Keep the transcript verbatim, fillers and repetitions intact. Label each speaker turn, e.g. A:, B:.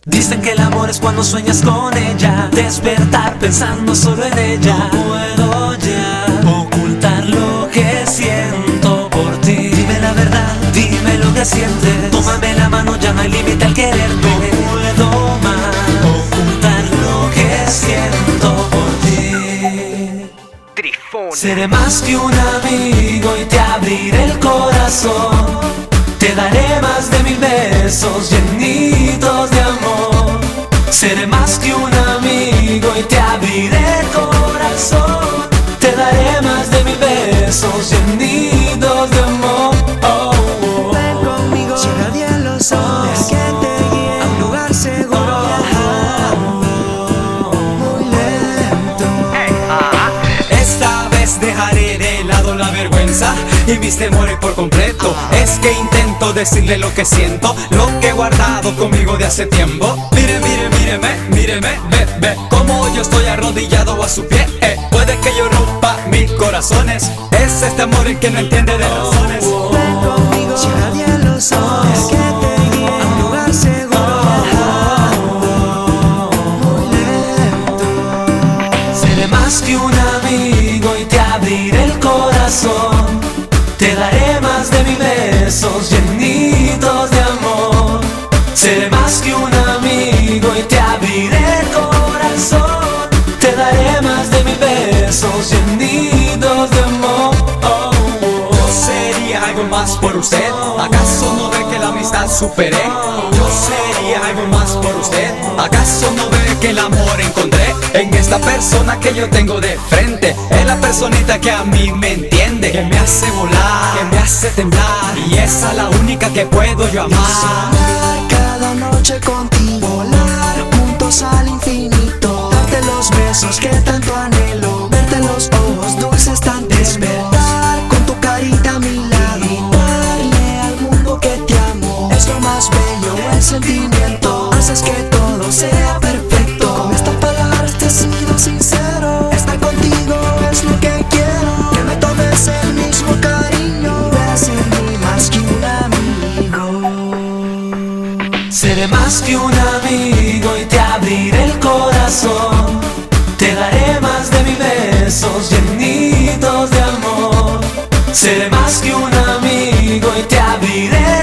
A: Dicen que el amor es cuando sueñas con ella, despertar pensando solo en ella. No puedo ya ocultar lo que siento por ti. Dime la verdad, dime lo que sientes. Tómame la mano, ya no hay límite al quererte. No puedo más ocultar lo que siento por ti.
B: Trifón.
A: Seré más que un amigo y te abriré el corazón. Te daré más de mil besos llenitos de amor. Seré más que un amigo y te abriré el corazón. Te daré más de mil besos llenitos de amor. Oh, oh.
C: Ven conmigo, cierra bien los ojos, que te guíe a un lugar seguro. Viajando muy lento.
D: Esta vez dejaré de lado la vergüenza y mis temores por completo. Es que intento decirle lo que siento, lo que he guardado conmigo de hace tiempo. Mire, mire, míreme, míreme, ve, ve como yo estoy arrodillado a su pie. eh. Puede que yo rompa mil corazones. Es este amor el que no entiende de razones.
C: Ven conmigo, cierra bien los ojos, que te guíe a un lugar seguro. Viajando muy lento.
A: Seré más que un amigo y te abriré el corazón. Te daré más de mil besos llenitos de amor. Seré más que un amigo y te abriré el corazón. Te daré más de mil besos llenitos de amor. Oh, oh.
D: Yo sería algo más por usted. ¿Acaso no ve que la amistad superé? Yo sería algo más por usted. ¿Acaso no ve que el amor encontré en esta persona que yo tengo de frente? Es la personita que a mí me entiende, que me hace volar, que me hace temblar, y esa es la única que puedo yo amar.
C: Soñar cada noche contigo, volar juntos al infinito, darte los besos que tanto anhelo, verte en los ojos dulces tan despertar con tu carita a mi lado, gritarle al mundo que te amo. Es lo más bello, el sentimiento, haces que todo sea perfecto. Con estas palabras te he sido sincero, estar contigo es lo que quiero, que me tomes el mismo cariño, veas en mí más que un amigo.
A: Seré más que un amigo y te abriré el corazón. Te daré más de mil besos llenitos de amor. Seré más que un amigo y te abriré